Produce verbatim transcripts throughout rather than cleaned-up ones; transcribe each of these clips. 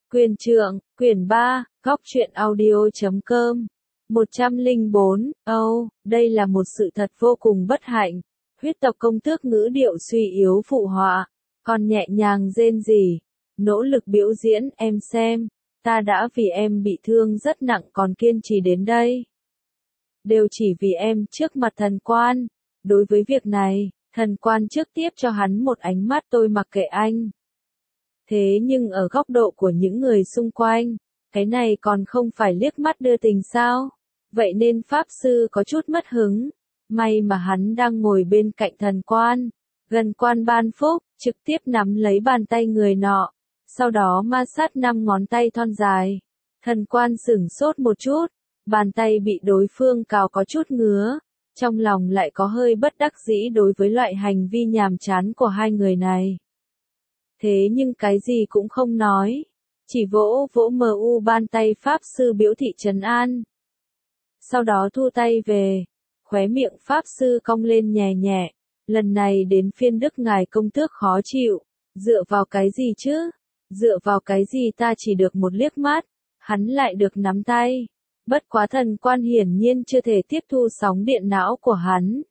Quyền trượng, quyển ba, góc truyện audio.com. một trăm lẻ bốn, Âu, đây là một sự thật vô cùng bất hạnh. Huyết tộc công tước ngữ điệu suy yếu phụ họa, còn nhẹ nhàng rên rỉ, nỗ lực biểu diễn, em xem, ta đã vì em bị thương rất nặng còn kiên trì đến đây. Đều chỉ vì em trước mặt thần quan. Đối với việc này, thần quan trước tiếp cho hắn một ánh mắt tôi mặc kệ anh. Thế nhưng ở góc độ của những người xung quanh, cái này còn không phải liếc mắt đưa tình sao? Vậy nên Pháp Sư có chút mất hứng. May mà hắn đang ngồi bên cạnh thần quan, gần quan ban phúc, trực tiếp nắm lấy bàn tay người nọ, sau đó ma sát năm ngón tay thon dài. Thần quan sửng sốt một chút, bàn tay bị đối phương cào có chút ngứa, trong lòng lại có hơi bất đắc dĩ đối với loại hành vi nhàm chán của hai người này. Thế nhưng cái gì cũng không nói, chỉ vỗ vỗ mờ u bàn tay Pháp Sư biểu thị trấn an. Sau đó thu tay về, khóe miệng Pháp Sư cong lên nhẹ nhẹ, lần này đến phiên Đức ngài công tước khó chịu, dựa vào cái gì chứ? Dựa vào cái gì ta chỉ được một liếc mắt, hắn lại được nắm tay. Bất quá thần quan hiển nhiên chưa thể tiếp thu sóng điện não của hắn.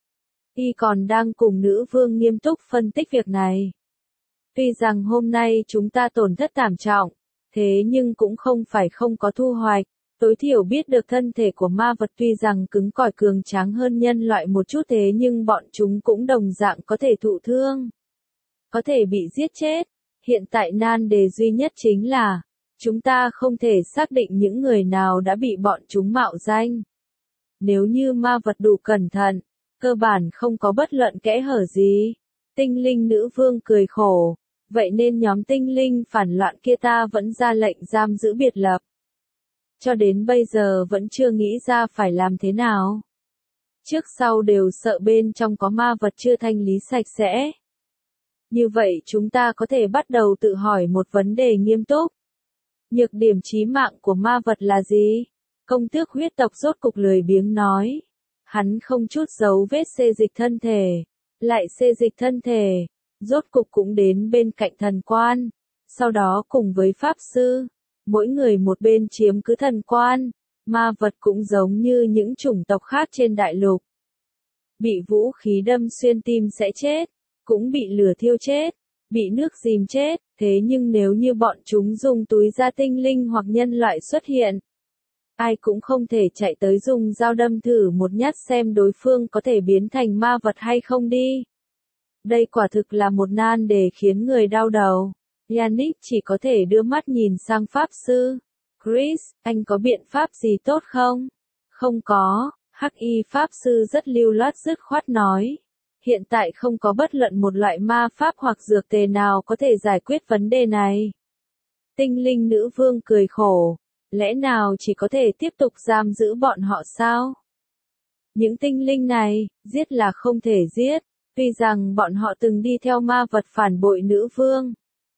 Y còn đang cùng nữ vương nghiêm túc phân tích việc này. Tuy rằng hôm nay chúng ta tổn thất thảm trọng, thế nhưng cũng không phải không có thu hoạch. Tối thiểu biết được thân thể của ma vật tuy rằng cứng cỏi cường tráng hơn nhân loại một chút thế nhưng bọn chúng cũng đồng dạng có thể thụ thương. Có thể bị giết chết. Hiện tại nan đề duy nhất chính là, chúng ta không thể xác định những người nào đã bị bọn chúng mạo danh. Nếu như ma vật đủ cẩn thận, cơ bản không có bất luận kẽ hở gì. Tinh linh nữ vương cười khổ. Vậy nên nhóm tinh linh phản loạn kia ta vẫn ra lệnh giam giữ biệt lập. Cho đến bây giờ vẫn chưa nghĩ ra phải làm thế nào. Trước sau đều sợ bên trong có ma vật chưa thanh lý sạch sẽ. Như vậy chúng ta có thể bắt đầu tự hỏi một vấn đề nghiêm túc. Nhược điểm chí mạng của ma vật là gì? Công tước huyết tộc rốt cục lười biếng nói. Hắn không chút dấu vết xê dịch thân thể. Lại xê dịch thân thể. Rốt cục cũng đến bên cạnh thần quan. Sau đó cùng với Pháp Sư. Mỗi người một bên chiếm cứ thần quan. Ma vật cũng giống như những chủng tộc khác trên đại lục. Bị vũ khí đâm xuyên tim sẽ chết. Cũng bị lửa thiêu chết. Bị nước dìm chết. Thế nhưng nếu như bọn chúng dùng túi da tinh linh hoặc nhân loại xuất hiện, ai cũng không thể chạy tới dùng dao đâm thử một nhát xem đối phương có thể biến thành ma vật hay không đi. Đây quả thực là một nan đề khiến người đau đầu. Yannick chỉ có thể đưa mắt nhìn sang Pháp Sư. Chris, anh có biện pháp gì tốt không? Không có, Hắc Y Pháp Sư rất lưu loát dứt khoát nói. Hiện tại không có bất luận một loại ma pháp hoặc dược tề nào có thể giải quyết vấn đề này. Tinh linh nữ vương cười khổ. Lẽ nào chỉ có thể tiếp tục giam giữ bọn họ sao? Những tinh linh này, giết là không thể giết. Tuy rằng bọn họ từng đi theo ma vật phản bội nữ vương.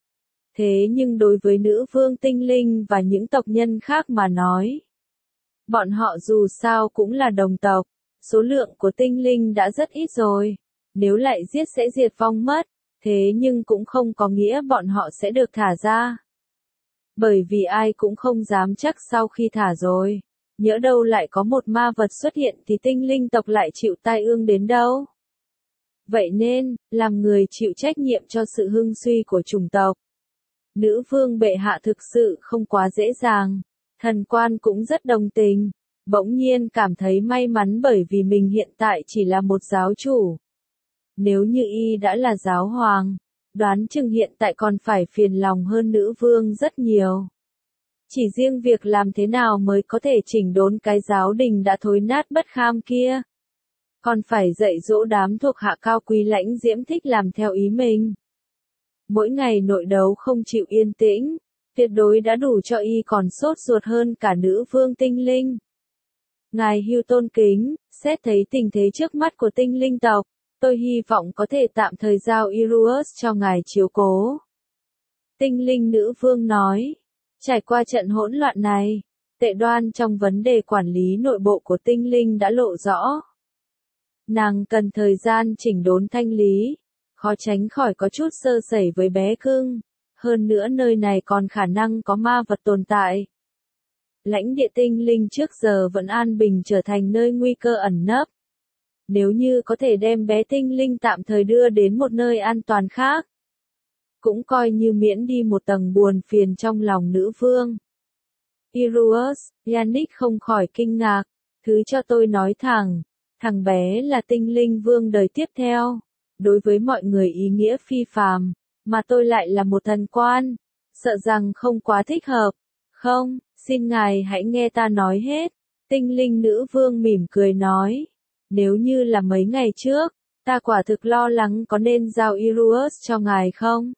Thế nhưng đối với nữ vương tinh linh và những tộc nhân khác mà nói, bọn họ dù sao cũng là đồng tộc. Số lượng của tinh linh đã rất ít rồi. Nếu lại giết sẽ diệt vong mất. Thế nhưng cũng không có nghĩa bọn họ sẽ được thả ra. Bởi vì ai cũng không dám chắc sau khi thả rồi. Nhỡ đâu lại có một ma vật xuất hiện thì tinh linh tộc lại chịu tai ương đến đâu. Vậy nên, làm người chịu trách nhiệm cho sự hưng suy của chủng tộc. Nữ vương bệ hạ thực sự không quá dễ dàng. Thần quan cũng rất đồng tình. Bỗng nhiên cảm thấy may mắn bởi vì mình hiện tại chỉ là một giáo chủ. Nếu như y đã là giáo hoàng, đoán chừng hiện tại còn phải phiền lòng hơn nữ vương rất nhiều. Chỉ riêng việc làm thế nào mới có thể chỉnh đốn cái giáo đình đã thối nát bất kham kia. Còn phải dạy dỗ đám thuộc hạ cao quý lãnh diễm thích làm theo ý mình. Mỗi ngày nội đấu không chịu yên tĩnh, tuyệt đối đã đủ cho y còn sốt ruột hơn cả nữ vương tinh linh. Ngài hưu tôn kính, xét thấy tình thế trước mắt của tinh linh tộc, tôi hy vọng có thể tạm thời giao Iruus cho ngài chiếu cố. Tinh linh nữ vương nói, trải qua trận hỗn loạn này, tệ đoan trong vấn đề quản lý nội bộ của tinh linh đã lộ rõ. Nàng cần thời gian chỉnh đốn thanh lý, khó tránh khỏi có chút sơ sẩy với bé cưng. Hơn nữa nơi này còn khả năng có ma vật tồn tại. Lãnh địa tinh linh trước giờ vẫn an bình trở thành nơi nguy cơ ẩn nấp. Nếu như có thể đem bé tinh linh tạm thời đưa đến một nơi an toàn khác, cũng coi như miễn đi một tầng buồn phiền trong lòng nữ vương. Iruus, Yannick không khỏi kinh ngạc, thứ cho tôi nói thẳng, thằng bé là tinh linh vương đời tiếp theo, đối với mọi người ý nghĩa phi phàm, mà tôi lại là một thần quan, sợ rằng không quá thích hợp. Không, xin ngài hãy nghe ta nói hết, tinh linh nữ vương mỉm cười nói, nếu như là mấy ngày trước, ta quả thực lo lắng có nên giao Iruus cho ngài không?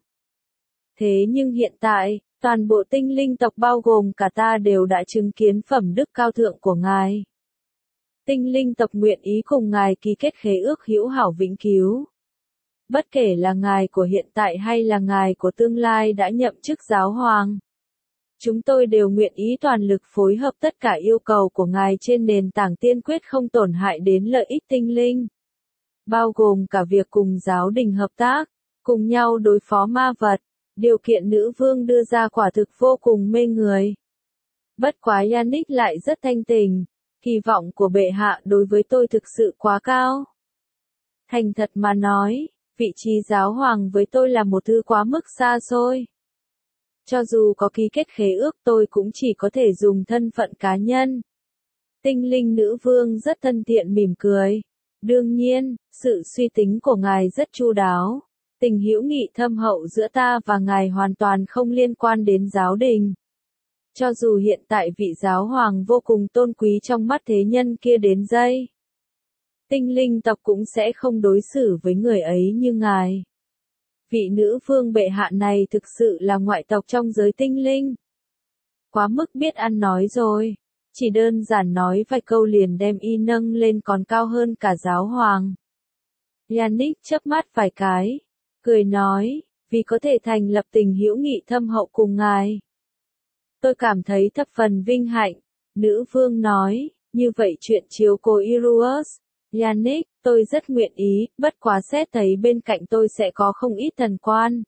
Thế nhưng hiện tại, toàn bộ tinh linh tộc bao gồm cả ta đều đã chứng kiến phẩm đức cao thượng của ngài. Tinh linh tộc nguyện ý cùng ngài ký kết khế ước hữu hảo vĩnh cứu. Bất kể là ngài của hiện tại hay là ngài của tương lai đã nhậm chức giáo hoàng. Chúng tôi đều nguyện ý toàn lực phối hợp tất cả yêu cầu của ngài trên nền tảng tiên quyết không tổn hại đến lợi ích tinh linh. Bao gồm cả việc cùng giáo đình hợp tác, cùng nhau đối phó ma vật. Điều kiện nữ vương đưa ra quả thực vô cùng mê người. Bất quá Yannick lại rất thanh tình, kỳ vọng của bệ hạ đối với tôi thực sự quá cao. Thành thật mà nói, vị trí giáo hoàng với tôi là một thứ quá mức xa xôi. Cho dù có ký kết khế ước tôi cũng chỉ có thể dùng thân phận cá nhân. Tinh linh nữ vương rất thân thiện mỉm cười. Đương nhiên, sự suy tính của ngài rất chu đáo. Tình hữu nghị thâm hậu giữa ta và ngài hoàn toàn không liên quan đến giáo đình. Cho dù hiện tại vị giáo hoàng vô cùng tôn quý trong mắt thế nhân kia đến giây, tinh linh tộc cũng sẽ không đối xử với người ấy như ngài. Vị nữ vương bệ hạ này thực sự là ngoại tộc trong giới tinh linh. Quá mức biết ăn nói rồi, chỉ đơn giản nói vài câu liền đem y nâng lên còn cao hơn cả giáo hoàng. Yannick chớp mắt vài cái, cười nói, vì có thể thành lập tình hữu nghị thâm hậu cùng ngài. Tôi cảm thấy thập phần vinh hạnh, nữ vương nói, như vậy chuyện chiếu cố Iruus, Yannick, tôi rất nguyện ý, bất quá xét thấy bên cạnh tôi sẽ có không ít thần quan.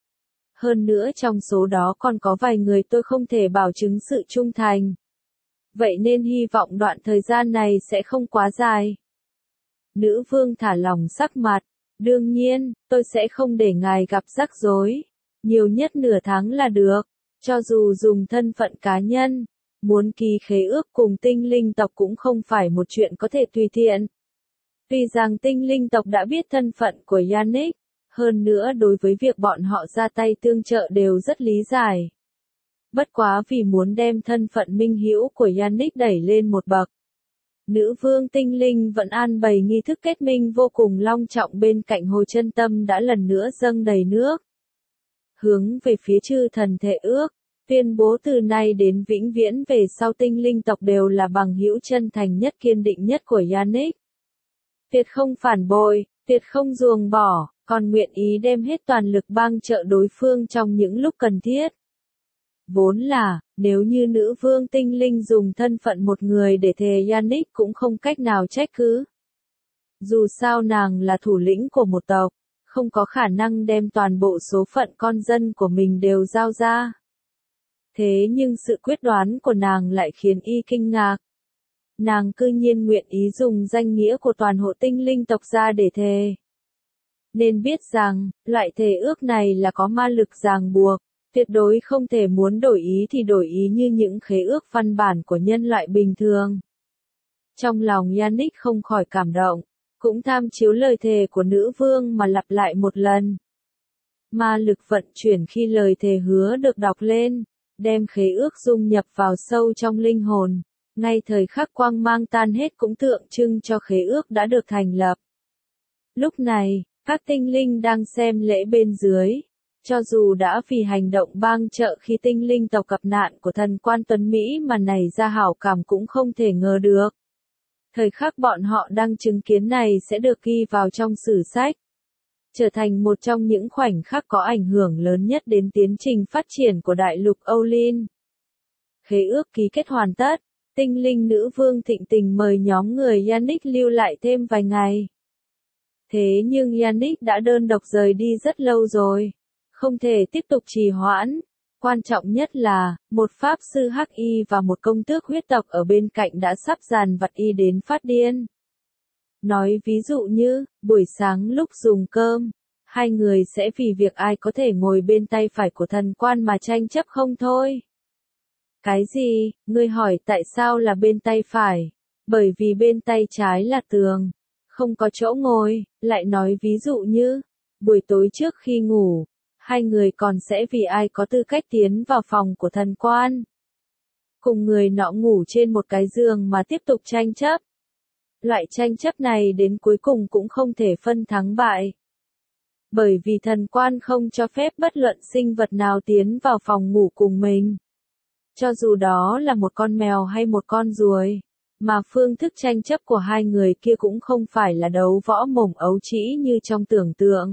Hơn nữa trong số đó còn có vài người tôi không thể bảo chứng sự trung thành. Vậy nên hy vọng đoạn thời gian này sẽ không quá dài. Nữ vương thả lỏng sắc mặt. Đương nhiên, tôi sẽ không để ngài gặp rắc rối. Nhiều nhất nửa tháng là được. Cho dù dùng thân phận cá nhân, muốn ký khế ước cùng tinh linh tộc cũng không phải một chuyện có thể tùy tiện. Tuy rằng tinh linh tộc đã biết thân phận của Yannick, hơn nữa đối với việc bọn họ ra tay tương trợ đều rất lý giải. Bất quá vì muốn đem thân phận minh hữu của Yannick đẩy lên một bậc. Nữ vương tinh linh vẫn an bày nghi thức kết minh vô cùng long trọng bên cạnh hồ chân tâm đã lần nữa dâng đầy nước. Hướng về phía chư thần thệ ước, tuyên bố từ nay đến vĩnh viễn về sau tinh linh tộc đều là bằng hữu chân thành nhất kiên định nhất của Yannick. Tuyệt không phản bội, tuyệt không ruồng bỏ, còn nguyện ý đem hết toàn lực bang trợ đối phương trong những lúc cần thiết. Vốn là, nếu như nữ vương tinh linh dùng thân phận một người để thề Yannick cũng không cách nào trách cứ. Dù sao nàng là thủ lĩnh của một tộc, không có khả năng đem toàn bộ số phận con dân của mình đều giao ra. Thế nhưng sự quyết đoán của nàng lại khiến y kinh ngạc. Nàng cư nhiên nguyện ý dùng danh nghĩa của toàn hộ tinh linh tộc ra để thề. Nên biết rằng, loại thề ước này là có ma lực ràng buộc. Tuyệt đối không thể muốn đổi ý thì đổi ý như những khế ước văn bản của nhân loại bình thường. Trong lòng Yannick không khỏi cảm động, cũng tham chiếu lời thề của nữ vương mà lặp lại một lần. Ma lực vận chuyển khi lời thề hứa được đọc lên, đem khế ước dung nhập vào sâu trong linh hồn, ngay thời khắc quang mang tan hết cũng tượng trưng cho khế ước đã được thành lập. Lúc này, các tinh linh đang xem lễ bên dưới. Cho dù đã vì hành động bang trợ khi tinh linh tộc gặp nạn của thần quan tuấn Mỹ mà nảy ra hảo cảm cũng không thể ngờ được. Thời khắc bọn họ đang chứng kiến này sẽ được ghi vào trong sử sách. Trở thành một trong những khoảnh khắc có ảnh hưởng lớn nhất đến tiến trình phát triển của đại lục Olin. Khế ước ký kết hoàn tất, tinh linh nữ vương thịnh tình mời nhóm người Yannick lưu lại thêm vài ngày. Thế nhưng Yannick đã đơn độc rời đi rất lâu rồi. Không thể tiếp tục trì hoãn. Quan trọng nhất là, một pháp sư hắc y và một công tước huyết tộc ở bên cạnh đã sắp dàn vặt y đến phát điên. Nói ví dụ như, buổi sáng lúc dùng cơm, hai người sẽ vì việc ai có thể ngồi bên tay phải của thần quan mà tranh chấp không thôi. Cái gì? Ngươi hỏi tại sao là bên tay phải? Bởi vì bên tay trái là tường, không có chỗ ngồi. Lại nói ví dụ như, buổi tối trước khi ngủ, hai người còn sẽ vì ai có tư cách tiến vào phòng của thần quan. Cùng người nọ ngủ trên một cái giường mà tiếp tục tranh chấp. Loại tranh chấp này đến cuối cùng cũng không thể phân thắng bại. Bởi vì thần quan không cho phép bất luận sinh vật nào tiến vào phòng ngủ cùng mình. Cho dù đó là một con mèo hay một con ruồi. Mà phương thức tranh chấp của hai người kia cũng không phải là đấu võ mồm ấu trĩ như trong tưởng tượng.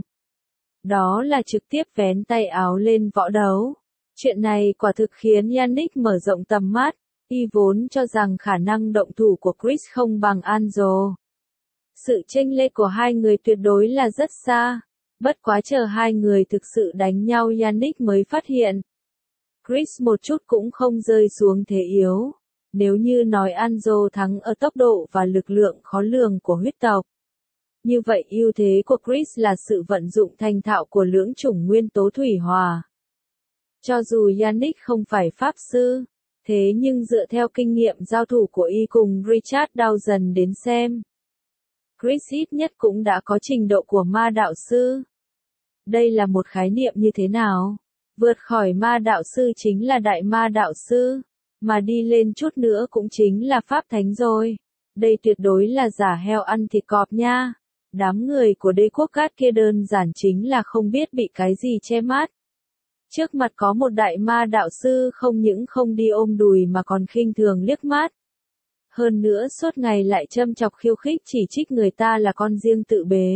Đó là trực tiếp vén tay áo lên võ đấu. Chuyện này quả thực khiến Yannick mở rộng tầm mắt. Y vốn cho rằng khả năng động thủ của Chris không bằng Anzo. Sự chênh lệch của hai người tuyệt đối là rất xa. Bất quá chờ hai người thực sự đánh nhau Yannick mới phát hiện. Chris một chút cũng không rơi xuống thế yếu. Nếu như nói Anzo thắng ở tốc độ và lực lượng khó lường của huyết tộc. Như vậy ưu thế của Chris là sự vận dụng thành thạo của lưỡng chủng nguyên tố thủy hỏa. Cho dù Yannick không phải pháp sư, thế nhưng dựa theo kinh nghiệm giao thủ của y cùng Richard Dawson đến xem. Chris ít nhất cũng đã có trình độ của ma đạo sư. Đây là một khái niệm như thế nào? Vượt khỏi ma đạo sư chính là đại ma đạo sư. Mà đi lên chút nữa cũng chính là pháp thánh rồi. Đây tuyệt đối là giả heo ăn thịt cọp nha. Đám người của đế quốc cát kia đơn giản chính là không biết bị cái gì che mắt. Trước mặt có một đại ma đạo sư không những không đi ôm đùi mà còn khinh thường liếc mắt. Hơn nữa suốt ngày lại châm chọc khiêu khích chỉ trích người ta là con riêng tự bế.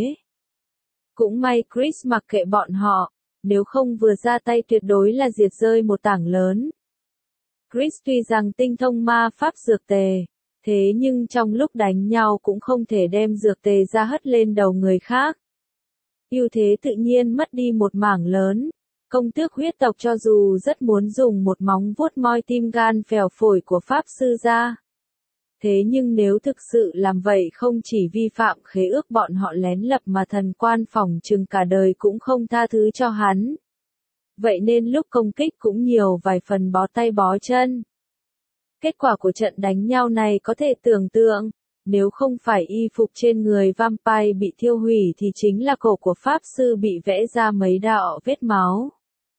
Cũng may Chris mặc kệ bọn họ, nếu không vừa ra tay tuyệt đối là diệt rơi một tảng lớn. Chris tuy rằng tinh thông ma pháp dược tề, thế nhưng trong lúc đánh nhau cũng không thể đem dược tề ra hất lên đầu người khác. Ưu thế tự nhiên mất đi một mảng lớn. Công tước huyết tộc cho dù rất muốn dùng một móng vuốt moi tim gan phèo phổi của pháp sư ra. Thế nhưng nếu thực sự làm vậy không chỉ vi phạm khế ước bọn họ lén lập mà thần quan phòng chừng cả đời cũng không tha thứ cho hắn. Vậy nên lúc công kích cũng nhiều vài phần bó tay bó chân. Kết quả của trận đánh nhau này có thể tưởng tượng, nếu không phải y phục trên người vampire bị thiêu hủy thì chính là cổ của pháp sư bị vẽ ra mấy đạo vết máu.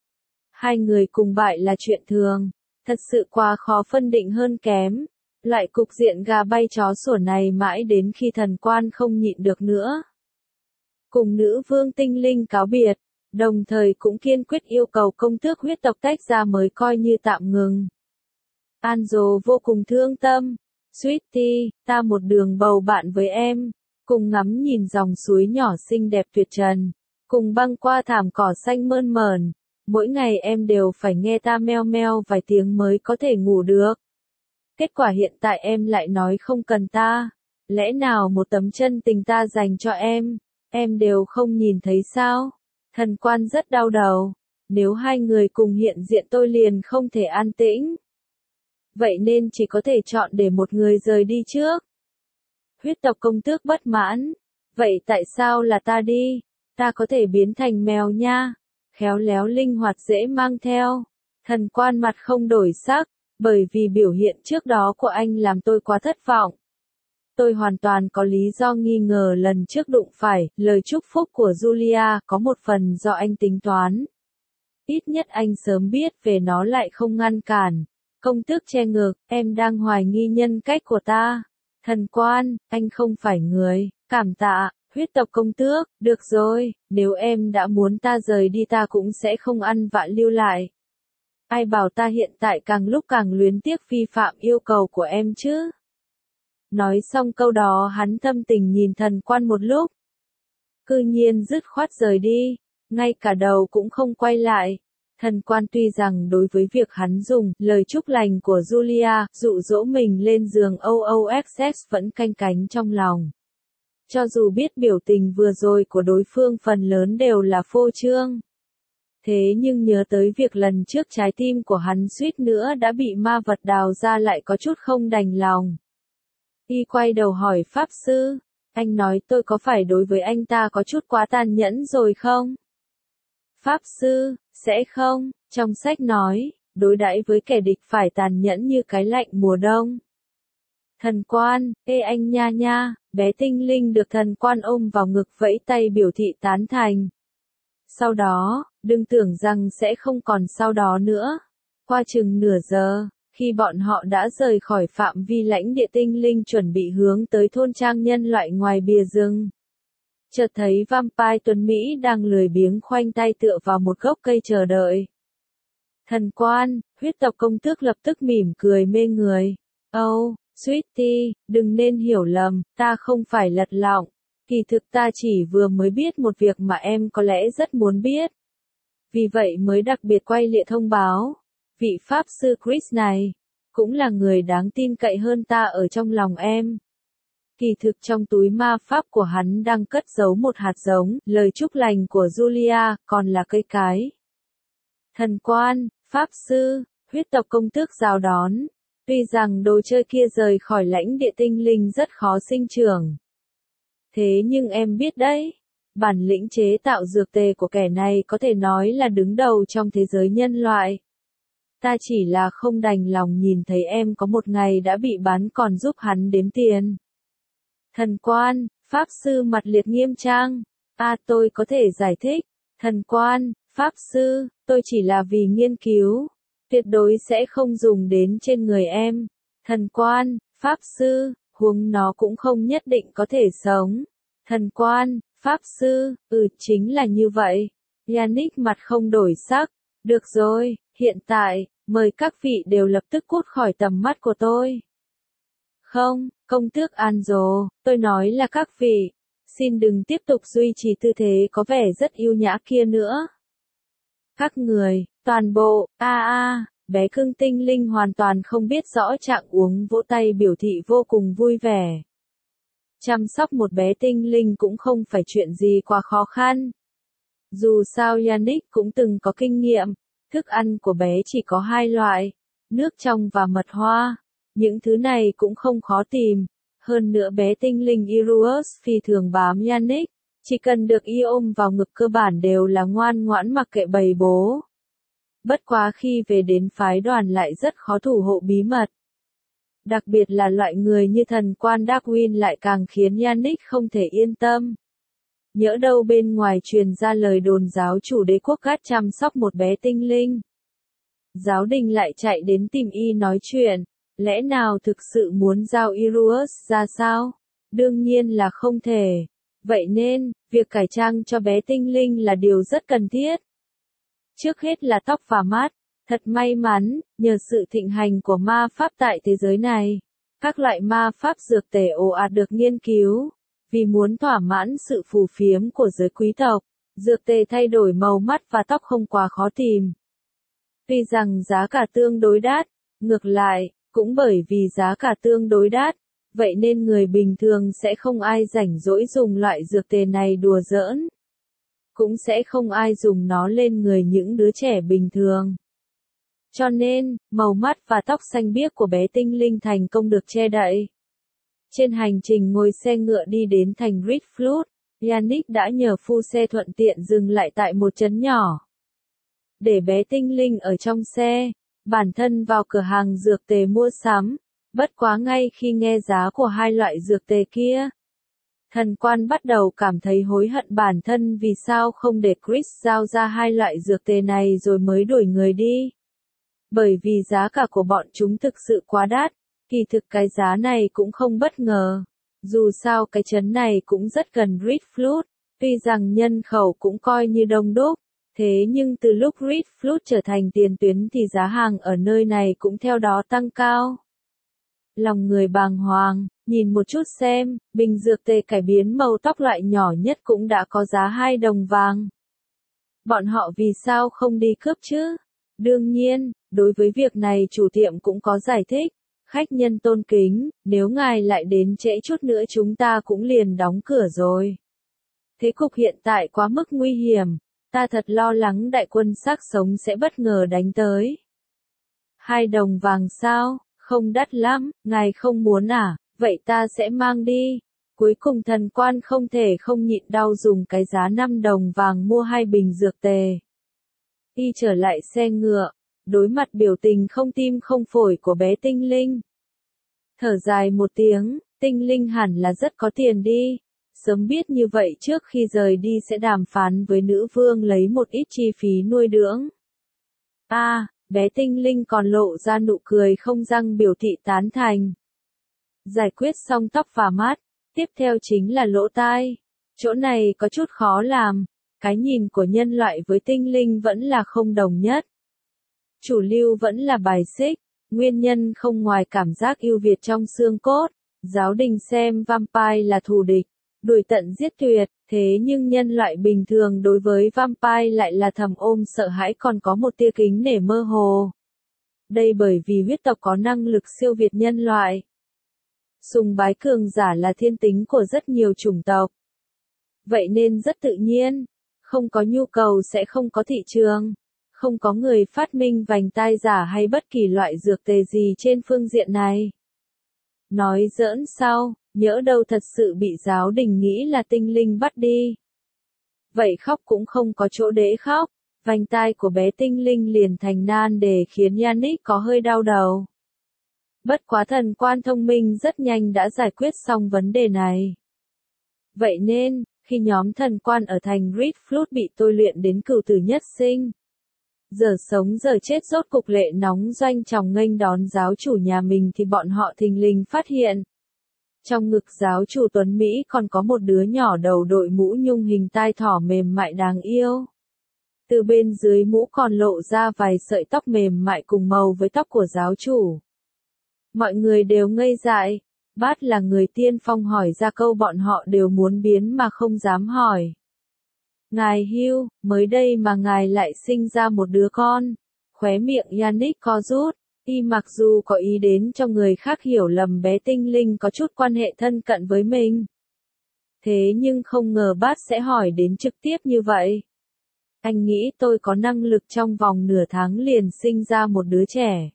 Hai người cùng bại là chuyện thường, thật sự quá khó phân định hơn kém. Lại cục diện gà bay chó sủa này mãi đến khi thần quan không nhịn được nữa. Cùng nữ vương tinh linh cáo biệt, đồng thời cũng kiên quyết yêu cầu công tước huyết tộc tách ra mới coi như tạm ngừng. Anzo vô cùng thương tâm. Sweetie, ta một đường bầu bạn với em, cùng ngắm nhìn dòng suối nhỏ xinh đẹp tuyệt trần, cùng băng qua thảm cỏ xanh mơn mởn, mỗi ngày em đều phải nghe ta meo meo vài tiếng mới có thể ngủ được. Kết quả hiện tại em lại nói không cần ta, lẽ nào một tấm chân tình ta dành cho em, em đều không nhìn thấy sao? Thần quan rất đau đầu, nếu hai người cùng hiện diện tôi liền không thể an tĩnh. Vậy nên chỉ có thể chọn để một người rời đi trước. Huyết tộc công tước bất mãn. Vậy tại sao là ta đi? Ta có thể biến thành mèo nha. Khéo léo linh hoạt dễ mang theo. Thần quan mặt không đổi sắc, bởi vì biểu hiện trước đó của anh làm tôi quá thất vọng. Tôi hoàn toàn có lý do nghi ngờ lần trước đụng phải, lời chúc phúc của Julia có một phần do anh tính toán. Ít nhất anh sớm biết về nó lại không ngăn cản. Công tước che ngực, em đang hoài nghi nhân cách của ta. Thần quan, anh không phải người, cảm tạ, huyết tộc công tước, được rồi, nếu em đã muốn ta rời đi ta cũng sẽ không ăn vạ lưu lại. Ai bảo ta hiện tại càng lúc càng luyến tiếc vi phạm yêu cầu của em chứ? Nói xong câu đó hắn thâm tình nhìn thần quan một lúc. Cư nhiên dứt khoát rời đi, ngay cả đầu cũng không quay lại. Thần quan tuy rằng đối với việc hắn dùng lời chúc lành của Julia dụ dỗ mình lên giường o o ích ét vẫn canh cánh trong lòng. Cho dù biết biểu tình vừa rồi của đối phương phần lớn đều là phô trương. Thế nhưng nhớ tới việc lần trước trái tim của hắn suýt nữa đã bị ma vật đào ra lại có chút không đành lòng. Y quay đầu hỏi Pháp Sư, anh nói tôi có phải đối với anh ta có chút quá tàn nhẫn rồi không? Pháp Sư, sẽ không, trong sách nói, đối đãi với kẻ địch phải tàn nhẫn như cái lạnh mùa đông. Thần Quan, ê anh nha nha, bé tinh linh được thần quan ôm vào ngực vẫy tay biểu thị tán thành. Sau đó, đừng tưởng rằng sẽ không còn sau đó nữa. Qua chừng nửa giờ, khi bọn họ đã rời khỏi phạm vi lãnh địa tinh linh chuẩn bị hướng tới thôn trang nhân loại ngoài bìa rừng. Chợt thấy Vampire Tuấn Mỹ đang lười biếng khoanh tay tựa vào một gốc cây chờ đợi. Thần Quan, huyết tộc công tước lập tức mỉm cười mê người. Oh, Sweetie, đừng nên hiểu lầm, ta không phải lật lọng. Kỳ thực ta chỉ vừa mới biết một việc mà em có lẽ rất muốn biết. Vì vậy mới đặc biệt quay lịa thông báo. Vị Pháp Sư Chris này, cũng là người đáng tin cậy hơn ta ở trong lòng em. Kỳ thực trong túi ma pháp của hắn đang cất giấu một hạt giống, lời chúc lành của Julia, còn là cây cái. Thần Quan, Pháp Sư, huyết tộc công tước chào đón. Tuy rằng đồ chơi kia rời khỏi lãnh địa tinh linh rất khó sinh trưởng. Thế nhưng em biết đấy, bản lĩnh chế tạo dược tề của kẻ này có thể nói là đứng đầu trong thế giới nhân loại. Ta chỉ là không đành lòng nhìn thấy em có một ngày đã bị bán còn giúp hắn đếm tiền. Thần Quan, Pháp Sư mặt liệt nghiêm trang. À tôi có thể giải thích. Thần Quan, Pháp Sư, tôi chỉ là vì nghiên cứu. Tuyệt đối sẽ không dùng đến trên người em. Thần Quan, Pháp Sư, huống nó cũng không nhất định có thể sống. Thần Quan, Pháp Sư, ừ chính là như vậy. Yannick mặt không đổi sắc. Được rồi, hiện tại, mời các vị đều lập tức cút khỏi tầm mắt của tôi. Không, công tước Anjo, tôi nói là các vị. Xin đừng tiếp tục duy trì tư thế có vẻ rất yêu nhã kia nữa. Các người, toàn bộ, a a, bé cưng tinh linh hoàn toàn không biết rõ trạng uống vỗ tay biểu thị vô cùng vui vẻ. Chăm sóc một bé tinh linh cũng không phải chuyện gì quá khó khăn. Dù sao Yannick cũng từng có kinh nghiệm, thức ăn của bé chỉ có hai loại, nước trong và mật hoa. Những thứ này cũng không khó tìm. Hơn nữa bé tinh linh Iruus phi thường bám Yannick, chỉ cần được y ôm vào ngực cơ bản đều là ngoan ngoãn mặc kệ bầy bố. Bất quá khi về đến phái đoàn lại rất khó thủ hộ bí mật. Đặc biệt là loại người như thần quan Darwin lại càng khiến Yannick không thể yên tâm. Nhỡ đâu bên ngoài truyền ra lời đồn giáo chủ đế quốc gắt chăm sóc một bé tinh linh. Giáo đình lại chạy đến tìm y nói chuyện, lẽ nào thực sự muốn giao Iruus ra sao? Đương nhiên là không thể. Vậy nên, việc cải trang cho bé tinh linh là điều rất cần thiết. Trước hết là tóc và mắt. Thật may mắn, nhờ sự thịnh hành của ma pháp tại thế giới này, các loại ma pháp dược tề ồ ạt được nghiên cứu. Vì muốn thỏa mãn sự phù phiếm của giới quý tộc, dược tề thay đổi màu mắt và tóc không quá khó tìm. Tuy rằng giá cả tương đối đắt, ngược lại, cũng bởi vì giá cả tương đối đắt, vậy nên người bình thường sẽ không ai rảnh rỗi dùng loại dược tề này đùa giỡn. Cũng sẽ không ai dùng nó lên người những đứa trẻ bình thường. Cho nên, màu mắt và tóc xanh biếc của bé tinh linh thành công được che đậy. Trên hành trình ngồi xe ngựa đi đến thành Ridflood, Yannick đã nhờ phu xe thuận tiện dừng lại tại một trấn nhỏ. Để bé tinh linh ở trong xe, bản thân vào cửa hàng dược tề mua sắm, bất quá ngay khi nghe giá của hai loại dược tề kia. Thần quan bắt đầu cảm thấy hối hận bản thân vì sao không để Chris giao ra hai loại dược tề này rồi mới đuổi người đi. Bởi vì giá cả của bọn chúng thực sự quá đắt, kỳ thực cái giá này cũng không bất ngờ. Dù sao cái trấn này cũng rất gần Ridflood, tuy rằng nhân khẩu cũng coi như đông đúc, thế nhưng từ lúc Ridflood trở thành tiền tuyến thì giá hàng ở nơi này cũng theo đó tăng cao. Lòng người bàng hoàng, nhìn một chút xem, bình dược tề cải biến màu tóc loại nhỏ nhất cũng đã có giá hai đồng vàng. Bọn họ vì sao không đi cướp chứ? Đương nhiên, đối với việc này chủ tiệm cũng có giải thích. Khách nhân tôn kính, nếu ngài lại đến trễ chút nữa chúng ta cũng liền đóng cửa rồi. Thế cục hiện tại quá mức nguy hiểm, Ta thật lo lắng đại quân xác sống sẽ bất ngờ đánh tới. Hai đồng vàng sao, không đắt lắm, ngài không muốn à, vậy ta sẽ mang đi. Cuối cùng thần quan không thể không nhịn đau dùng cái giá năm đồng vàng mua hai bình dược tề. Y trở lại xe ngựa, đối mặt biểu tình không tim không phổi của bé Tinh Linh. Thở dài một tiếng, Tinh Linh hẳn là rất có tiền đi. Sớm biết như vậy trước khi rời đi sẽ đàm phán với nữ vương lấy một ít chi phí nuôi dưỡng. A, à, bé Tinh Linh còn lộ ra nụ cười không răng biểu thị tán thành. Giải quyết xong tóc và mắt, tiếp theo chính là lỗ tai. Chỗ này có chút khó làm, cái nhìn của nhân loại với Tinh Linh vẫn là không đồng nhất. Chủ lưu vẫn là bài xích, nguyên nhân không ngoài cảm giác ưu việt trong xương cốt. Giáo đình xem vampire là thù địch, đuổi tận giết tuyệt, thế nhưng nhân loại bình thường đối với vampire lại là thầm ôm sợ hãi còn có một tia kính nể mơ hồ. Đây bởi vì huyết tộc có năng lực siêu việt nhân loại. Sùng bái cường giả là thiên tính của rất nhiều chủng tộc. Vậy nên rất tự nhiên, không có nhu cầu sẽ không có thị trường, không có người phát minh vành tai giả hay bất kỳ loại dược tề gì trên phương diện này. Nói giỡn sao, nhỡ đâu thật sự bị giáo đình nghĩ là Tinh Linh bắt đi. Vậy khóc cũng không có chỗ để khóc, vành tai của bé Tinh Linh liền thành nan đề khiến Yannick có hơi đau đầu. Bất quá thần quan thông minh rất nhanh đã giải quyết xong vấn đề này. Vậy nên, khi nhóm thần quan ở thành Riftflut bị tôi luyện đến cửu tử nhất sinh, giờ sống giờ chết rốt cục lệ nóng doanh tròng nghênh đón giáo chủ nhà mình thì bọn họ thình lình phát hiện. Trong ngực giáo chủ Tuấn Mỹ còn có một đứa nhỏ đầu đội mũ nhung hình tai thỏ mềm mại đáng yêu. Từ bên dưới mũ còn lộ ra vài sợi tóc mềm mại cùng màu với tóc của giáo chủ. Mọi người đều ngây dại, Bát là người tiên phong hỏi ra câu bọn họ đều muốn biến mà không dám hỏi. Ngài Hugh, mới đây mà ngài lại sinh ra một đứa con. Khóe miệng Yannick co rút, y mặc dù có ý đến cho người khác hiểu lầm bé Tinh Linh có chút quan hệ thân cận với mình. Thế nhưng không ngờ Bát sẽ hỏi đến trực tiếp như vậy. Anh nghĩ tôi có năng lực trong vòng nửa tháng liền sinh ra một đứa trẻ.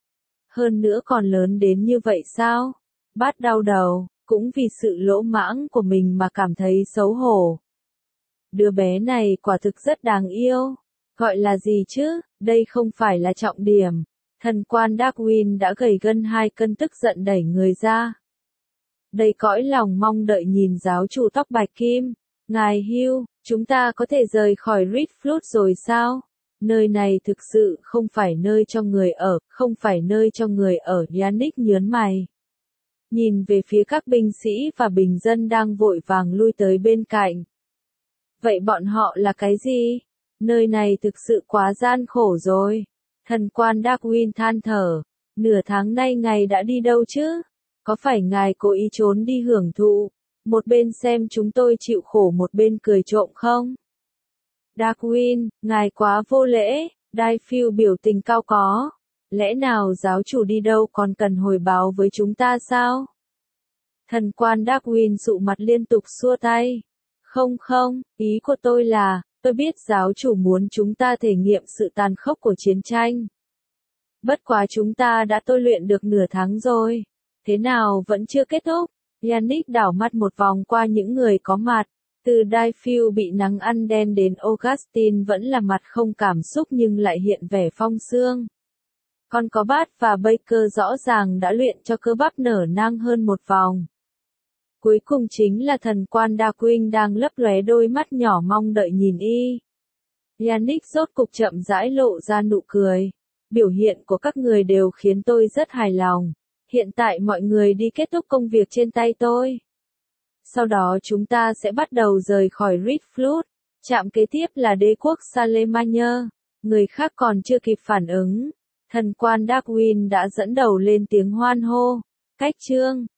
Hơn nữa còn lớn đến như vậy sao? Bát đau đầu, cũng vì sự lỗ mãng của mình mà cảm thấy xấu hổ. Đứa bé này quả thực rất đáng yêu. Gọi là gì chứ, đây không phải là trọng điểm. Thần quan Darwin đã gầy gân hai cân tức giận đẩy người ra. Đầy cõi lòng mong đợi nhìn giáo chủ tóc bạch kim. Ngài Hugh, chúng ta có thể rời khỏi Riftflut rồi sao? Nơi này thực sự không phải nơi cho người ở, không phải nơi cho người ở. Yannick nhớn mày. Nhìn về phía các binh sĩ và bình dân đang vội vàng lui tới bên cạnh. Vậy bọn họ là cái gì? Nơi này thực sự quá gian khổ rồi. Thần quan Darwin than thở. Nửa tháng nay ngài đã đi đâu chứ? Có phải ngài cố ý trốn đi hưởng thụ? Một bên xem chúng tôi chịu khổ một bên cười trộm không? Darwin, ngài quá vô lễ. Daifield biểu tình cao có. Lẽ nào giáo chủ đi đâu còn cần hồi báo với chúng ta sao? Thần quan Darwin sụ mặt liên tục xua tay. Không không, ý của tôi là, tôi biết giáo chủ muốn chúng ta thể nghiệm sự tàn khốc của chiến tranh. Bất quá chúng ta đã tôi luyện được nửa tháng rồi. Thế nào vẫn chưa kết thúc? Yannick đảo mắt một vòng qua những người có mặt. Từ Daifield bị nắng ăn đen đến Augustine vẫn là mặt không cảm xúc nhưng lại hiện vẻ phong sương. Còn có Bát và Baker rõ ràng đã luyện cho cơ bắp nở nang hơn một vòng. Cuối cùng chính là thần quan Darwin đang lấp lóe đôi mắt nhỏ mong đợi nhìn y. Yannick rốt cục chậm rãi lộ ra nụ cười. Biểu hiện của các người đều khiến tôi rất hài lòng. Hiện tại mọi người đi kết thúc công việc trên tay tôi. Sau đó chúng ta sẽ bắt đầu rời khỏi Riftflut. Trạm kế tiếp là đế quốc Salemania. Người khác còn chưa kịp phản ứng. Thần quan Darwin đã dẫn đầu lên tiếng hoan hô. Cách chương